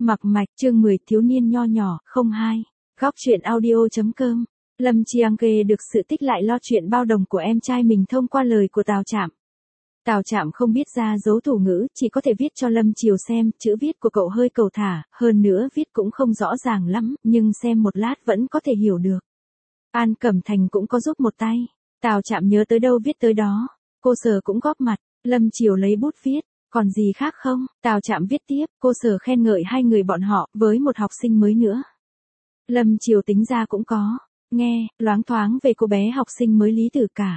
Mặc mạch chương 10 thiếu niên nho nhỏ, 02. Góc truyện audio.com. Lâm Chiang Kê được sự tích lại lo chuyện bao đồng của em trai mình thông qua lời của Tào Trạm. Tào Trạm không biết ra dấu thủ ngữ, chỉ có thể viết cho Lâm Chiều xem, chữ viết của cậu hơi cầu thả, hơn nữa viết cũng không rõ ràng lắm, nhưng xem một lát vẫn có thể hiểu được. An Cẩm Thành cũng có giúp một tay. Tào Trạm nhớ tới đâu viết tới đó. Cô Sở cũng góp mặt. Lâm Chiều lấy bút viết. Còn gì khác không? Tào Trạm viết tiếp, cô Sở khen ngợi hai người bọn họ, với một học sinh mới nữa. Lâm Chiều tính ra cũng có. Nghe, loáng thoáng về cô bé học sinh mới Lý Tử Cả.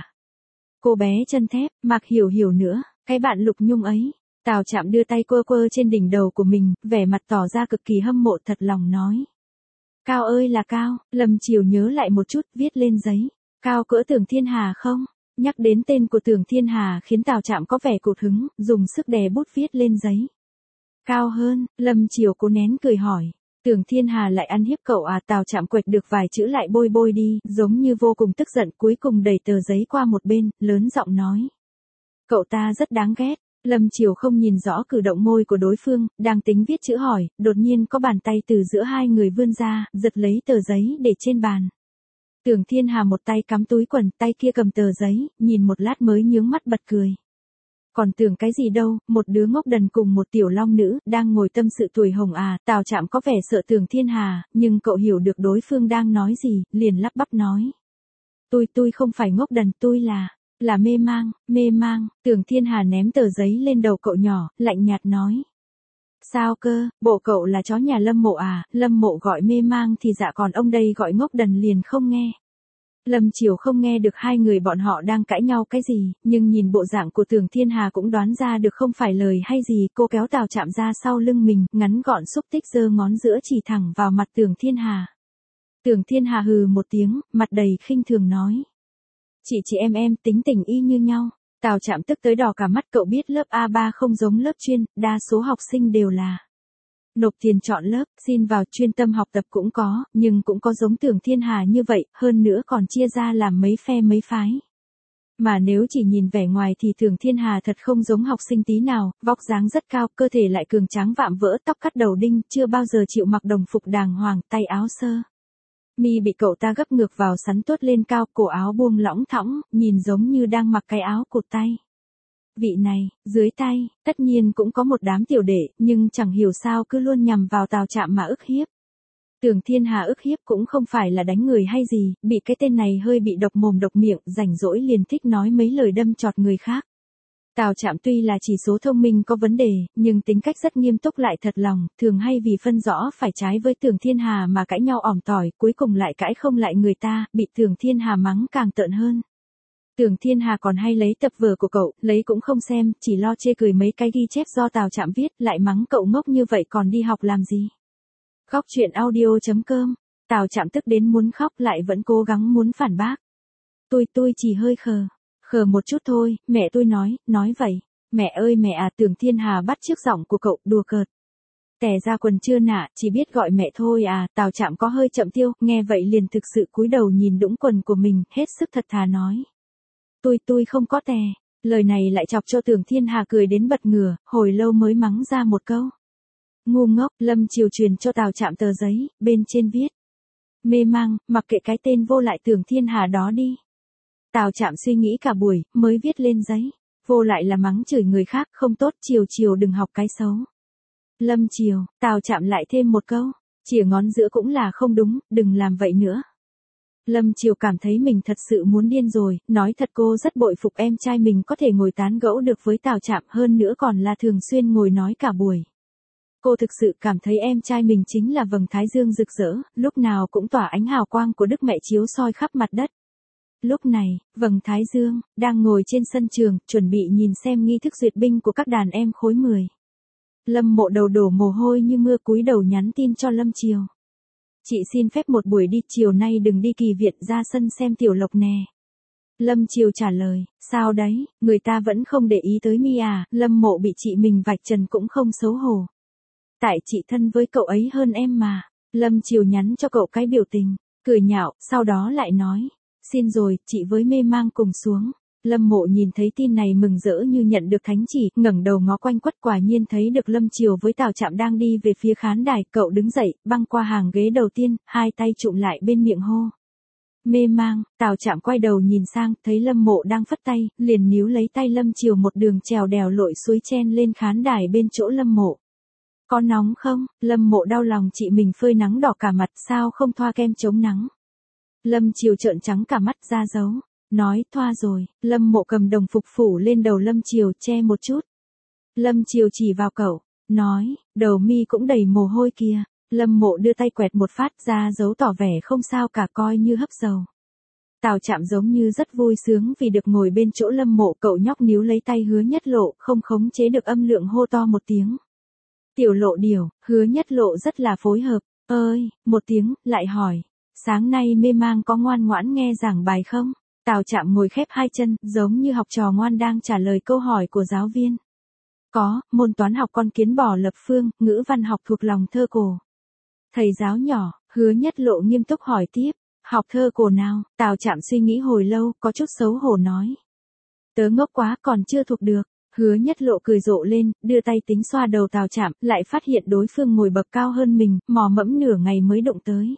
Cô bé chân thép, Mạc Hiểu Hiểu nữa, cái bạn Lục Nhung ấy. Tào Trạm đưa tay quơ quơ trên đỉnh đầu của mình, vẻ mặt tỏ ra cực kỳ hâm mộ thật lòng nói. Cao ơi là cao, Lâm Chiều nhớ lại một chút, viết lên giấy. Cao cỡ Tưởng Thiên Hà không? Nhắc đến tên của Tưởng Thiên Hà khiến Tào Trạm có vẻ cụt hứng, dùng sức đè bút viết lên giấy. Cao hơn, Lâm Chiều cố nén cười hỏi. Tưởng Thiên Hà lại ăn hiếp cậu à? Tào Trạm quệt được vài chữ lại bôi bôi đi, giống như vô cùng tức giận, cuối cùng đẩy tờ giấy qua một bên, lớn giọng nói. Cậu ta rất đáng ghét. Lâm Chiều không nhìn rõ cử động môi của đối phương, đang tính viết chữ hỏi, đột nhiên có bàn tay từ giữa hai người vươn ra, giật lấy tờ giấy để trên bàn. Tưởng Thiên Hà một tay cắm túi quần, tay kia cầm tờ giấy, nhìn một lát mới nhướng mắt bật cười. Còn tưởng cái gì đâu, một đứa ngốc đần cùng một tiểu long nữ, đang ngồi tâm sự tuổi hồng à? Tào Trạm có vẻ sợ Tưởng Thiên Hà, nhưng cậu hiểu được đối phương đang nói gì, liền lắp bắp nói. Tôi không phải ngốc đần, tôi là mê mang. Tưởng Thiên Hà ném tờ giấy lên đầu cậu nhỏ, lạnh nhạt nói. Sao cơ, bộ cậu là chó nhà Lâm Mộ à? Lâm Mộ gọi mê mang thì dạ, còn ông đây gọi ngốc đần liền không nghe. Lâm Chiều không nghe được hai người bọn họ đang cãi nhau cái gì, nhưng nhìn bộ dạng của Tưởng Thiên Hà cũng đoán ra được không phải lời hay gì. Cô kéo Tào Trạm ra sau lưng mình, ngắn gọn xúc tích giơ ngón giữa chỉ thẳng vào mặt Tưởng Thiên Hà. Tưởng Thiên Hà hừ một tiếng, mặt đầy khinh thường nói. Chị em tính tình y như nhau. Tào Trạm tức tới đỏ cả mắt. Cậu biết lớp A3 không giống lớp chuyên, đa số học sinh đều là nộp tiền chọn lớp, xin vào chuyên tâm học tập cũng có, nhưng cũng có giống Tưởng Thiên Hà như vậy, hơn nữa còn chia ra làm mấy phe mấy phái. Mà nếu chỉ nhìn vẻ ngoài thì Tưởng Thiên Hà thật không giống học sinh tí nào, vóc dáng rất cao, cơ thể lại cường tráng vạm vỡ, tóc cắt đầu đinh, chưa bao giờ chịu mặc đồng phục đàng hoàng, tay áo sơ mi bị cậu ta gấp ngược vào sắn tuốt lên cao, cổ áo buông lỏng thõng, nhìn giống như đang mặc cái áo cụt tay. Vị này, dưới tay, tất nhiên cũng có một đám tiểu đệ, nhưng chẳng hiểu sao cứ luôn nhằm vào Tào Trạm mà ức hiếp. Tưởng Thiên Hà ức hiếp cũng không phải là đánh người hay gì, bị cái tên này hơi bị độc mồm độc miệng, rảnh rỗi liền thích nói mấy lời đâm chọt người khác. Tào Trạm tuy là chỉ số thông minh có vấn đề, nhưng tính cách rất nghiêm túc lại thật lòng, thường hay vì phân rõ phải trái với Tưởng Thiên Hà mà cãi nhau ỏm tỏi, cuối cùng lại cãi không lại người ta, bị Tưởng Thiên Hà mắng càng tợn hơn. Tưởng Thiên Hà còn hay lấy tập vở của cậu, lấy cũng không xem, chỉ lo chê cười mấy cái ghi chép do Tào Trạm viết, lại mắng cậu ngốc như vậy còn đi học làm gì. Góc truyện audio.com. Tào Trạm tức đến muốn khóc lại vẫn cố gắng muốn phản bác. Tôi chỉ hơi khờ một chút thôi, mẹ tôi nói vậy. Mẹ ơi mẹ à, Tưởng Thiên Hà bắt chước giọng của cậu, đùa cợt. Tè ra quần chưa nạ, chỉ biết gọi mẹ thôi à? Tào Trạm có hơi chậm tiêu, nghe vậy liền thực sự cúi đầu nhìn đũng quần của mình, hết sức thật thà nói. Tôi không có tè. Lời này lại chọc cho Tưởng Thiên Hà cười đến bật ngửa, hồi lâu mới mắng ra một câu. Ngu ngốc. Lâm Chiều truyền cho Tào Trạm tờ giấy, bên trên viết. Mê mang, mặc kệ cái tên vô lại Tưởng Thiên Hà đó đi. Tào Trạm suy nghĩ cả buổi, mới viết lên giấy. Vô lại là mắng chửi người khác, không tốt, Chiều đừng học cái xấu. Lâm Chiều, Tào Trạm lại thêm một câu. Chìa ngón giữa cũng là không đúng, đừng làm vậy nữa. Lâm Chiều cảm thấy mình thật sự muốn điên rồi, nói thật cô rất bội phục em trai mình có thể ngồi tán gẫu được với Tào Trạm, hơn nữa còn là thường xuyên ngồi nói cả buổi. Cô thực sự cảm thấy em trai mình chính là vầng thái dương rực rỡ, lúc nào cũng tỏa ánh hào quang của Đức Mẹ chiếu soi khắp mặt đất. Lúc này, vầng thái dương đang ngồi trên sân trường, chuẩn bị nhìn xem nghi thức duyệt binh của các đàn em khối 10. Lâm Mộ đầu đổ mồ hôi như mưa cúi đầu nhắn tin cho Lâm Chiều. Chị xin phép một buổi đi, chiều nay đừng đi kỳ viện, ra sân xem Tiểu Lộc nè. Lâm Chiều trả lời, sao đấy, người ta vẫn không để ý tới mi à? Lâm Mộ bị chị mình vạch trần cũng không xấu hổ. Tại chị thân với cậu ấy hơn em mà. Lâm Chiều nhắn cho cậu cái biểu tình, cười nhạo, sau đó lại nói, xin rồi, chị với mê mang cùng xuống. Lâm Mộ nhìn thấy tin này mừng rỡ như nhận được thánh chỉ, ngẩng đầu ngó quanh quất, quả nhiên thấy được Lâm Chiều với Tào Trạm đang đi về phía khán đài. Cậu đứng dậy, băng qua hàng ghế đầu tiên, hai tay chụm lại bên miệng hô. Mê mang. Tào Trạm quay đầu nhìn sang, thấy Lâm Mộ đang phất tay, liền níu lấy tay Lâm Chiều một đường trèo đèo lội suối chen lên khán đài bên chỗ Lâm Mộ. Có nóng không? Lâm Mộ đau lòng chị mình phơi nắng đỏ cả mặt, sao không thoa kem chống nắng? Lâm Chiều trợn trắng cả mắt ra dấu. Nói thoa rồi. Lâm Mộ cầm đồng phục phủ lên đầu Lâm Chiều, che một chút. Lâm Chiều chỉ vào cậu, nói, đầu mi cũng đầy mồ hôi kìa. Lâm Mộ đưa tay quẹt một phát, ra dấu tỏ vẻ không sao cả, coi như hấp dầu. Tào Trạm giống như rất vui sướng vì được ngồi bên chỗ Lâm Mộ. Cậu nhóc níu lấy tay Hứa Nhất Lộ, không khống chế được âm lượng hô to một tiếng. Tiểu Lộ điều. Hứa Nhất Lộ rất là phối hợp. Ơi, một tiếng, lại hỏi. Sáng nay mê mang có ngoan ngoãn nghe giảng bài không? Tào Trạm ngồi khép hai chân, giống như học trò ngoan đang trả lời câu hỏi của giáo viên. Có, môn toán học con kiến bò lập phương, ngữ văn học thuộc lòng thơ cổ. Thầy giáo nhỏ. Hứa Nhất Lộ nghiêm túc hỏi tiếp. Học thơ cổ nào? Tào Trạm suy nghĩ hồi lâu, có chút xấu hổ nói. Tớ ngốc quá, còn chưa thuộc được. Hứa Nhất Lộ cười rộ lên, đưa tay tính xoa đầu Tào Trạm, lại phát hiện đối phương ngồi bậc cao hơn mình, mò mẫm nửa ngày mới đụng tới.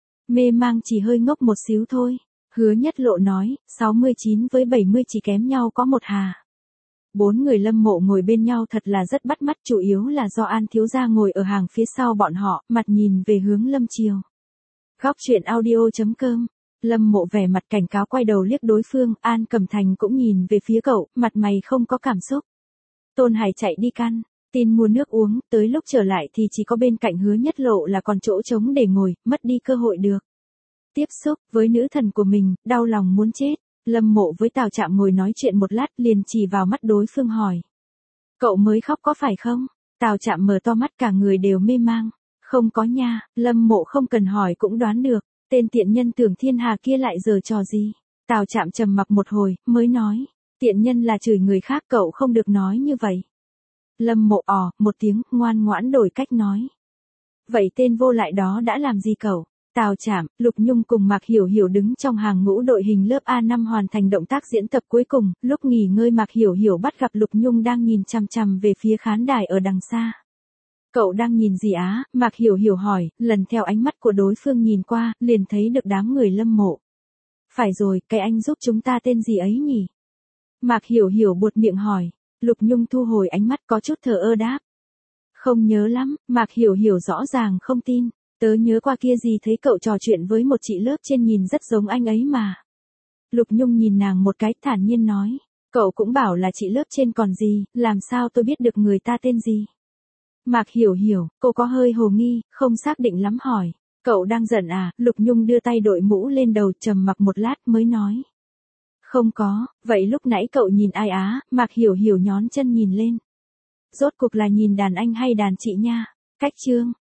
Mê mang chỉ hơi ngốc một xíu thôi. Hứa Nhất Lộ nói, 69 với 70 chỉ kém nhau có một hà. Bốn người Lâm Mộ ngồi bên nhau thật là rất bắt mắt, chủ yếu là do An thiếu gia ngồi ở hàng phía sau bọn họ, mặt nhìn về hướng Lâm Chiều. Góc truyện audio.com. Lâm Mộ vẻ mặt cảnh cáo quay đầu liếc đối phương, An Cẩm Thành cũng nhìn về phía cậu, mặt mày không có cảm xúc. Tôn Hải chạy đi căn tin mua nước uống, tới lúc trở lại thì chỉ có bên cạnh Hứa Nhất Lộ là còn chỗ trống để ngồi, mất đi cơ hội được tiếp xúc với nữ thần của mình, đau lòng muốn chết. Lâm Mộ với Tào Trạm ngồi nói chuyện một lát, liền chỉ vào mắt đối phương hỏi. Cậu mới khóc có phải không? Tào Trạm mở to mắt, cả người đều mê mang. Không có nha. Lâm Mộ không cần hỏi cũng đoán được. Tên tiện nhân Tưởng Thiên Hà kia lại giở trò gì? Tào Trạm trầm mặc một hồi, mới nói. Tiện nhân là chửi người khác, cậu không được nói như vậy. Lâm Mộ một tiếng, ngoan ngoãn đổi cách nói. Vậy tên vô lại đó đã làm gì cậu? Tào Trạm, Lục Nhung cùng Mạc Hiểu Hiểu đứng trong hàng ngũ đội hình lớp A5 hoàn thành động tác diễn tập cuối cùng, lúc nghỉ ngơi Mạc Hiểu Hiểu bắt gặp Lục Nhung đang nhìn chằm chằm về phía khán đài ở đằng xa. Cậu đang nhìn gì á? Mạc Hiểu Hiểu hỏi, lần theo ánh mắt của đối phương nhìn qua, liền thấy được đám người Lâm Mộ. Phải rồi, cái anh giúp chúng ta tên gì ấy nhỉ? Mạc Hiểu Hiểu buột miệng hỏi. Lục Nhung thu hồi ánh mắt, có chút thờ ơ đáp. Không nhớ lắm. Mạc Hiểu Hiểu rõ ràng không tin. Tớ nhớ qua kia gì thấy cậu trò chuyện với một chị lớp trên nhìn rất giống anh ấy mà. Lục Nhung nhìn nàng một cái, thản nhiên nói. Cậu cũng bảo là chị lớp trên còn gì, làm sao tôi biết được người ta tên gì? Mạc Hiểu Hiểu, cô có hơi hồ nghi, không xác định lắm hỏi. Cậu đang giận à? Lục Nhung đưa tay đội mũ lên đầu, trầm mặc một lát mới nói. Không có. Vậy lúc nãy cậu nhìn ai á? Mạc Hiểu Hiểu nhón chân nhìn lên. Rốt cuộc là nhìn đàn anh hay đàn chị nha? Cách chương.